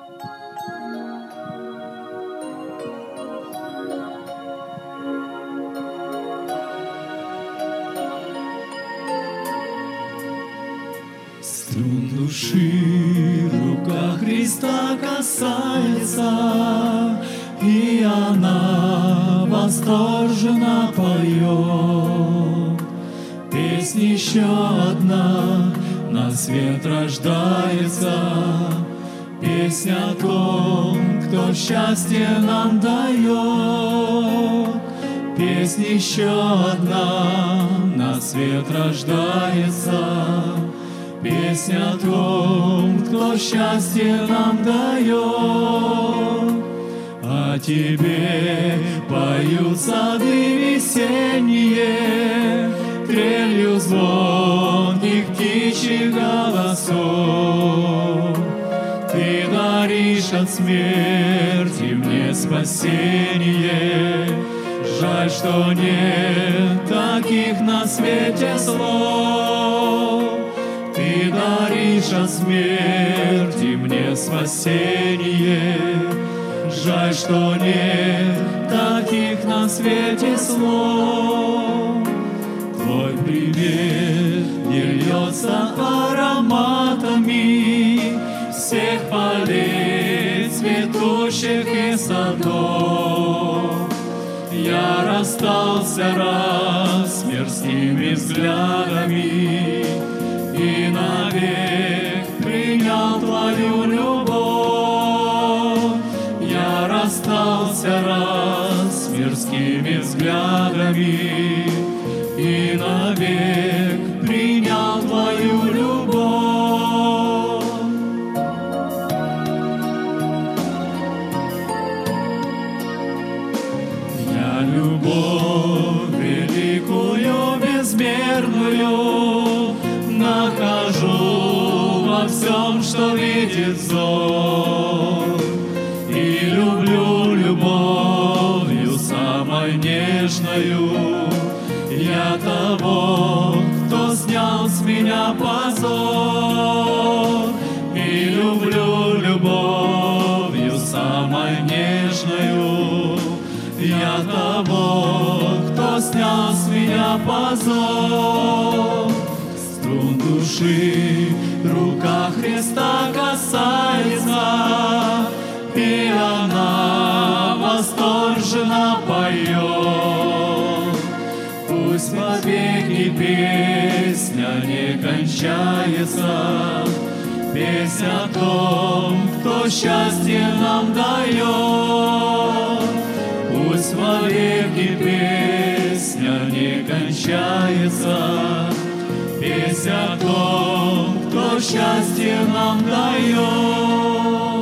Струн души рука Христа касается, и она восторженно поет. Песня еще одна на свет рождается, песня о том, кто счастье нам дает. Песня еще одна на свет рождается, песня о том, кто счастье нам дает. О тебе поют сады весенние, трелью звонких птичьих голосов. Ты даришь от смерти мне спасение. Жаль, что нет таких на свете слов. Ты даришь от смерти мне спасение. Жаль, что нет таких на свете слов. Твой привет не льется ароматами всех полей, цветущих и садов. Я расстался раз с мирскими взглядами и навек принял твою любовь. Я расстался раз с мирскими взглядами и навек принял твою любовь. Я любовь великую, безмерную нахожу во всем, что видит взор, и люблю любовью самой нежною я того, кто снял с меня позор, и люблю любовью самой нежною я того, кто снял с меня позор. Струн души рука Христа касается, и она восторженно поет. Пусть вовеки песня не кончается, песня о том, кто счастье нам дает. Пусть вовеки песня не кончается, песня о том, кто счастье нам дает.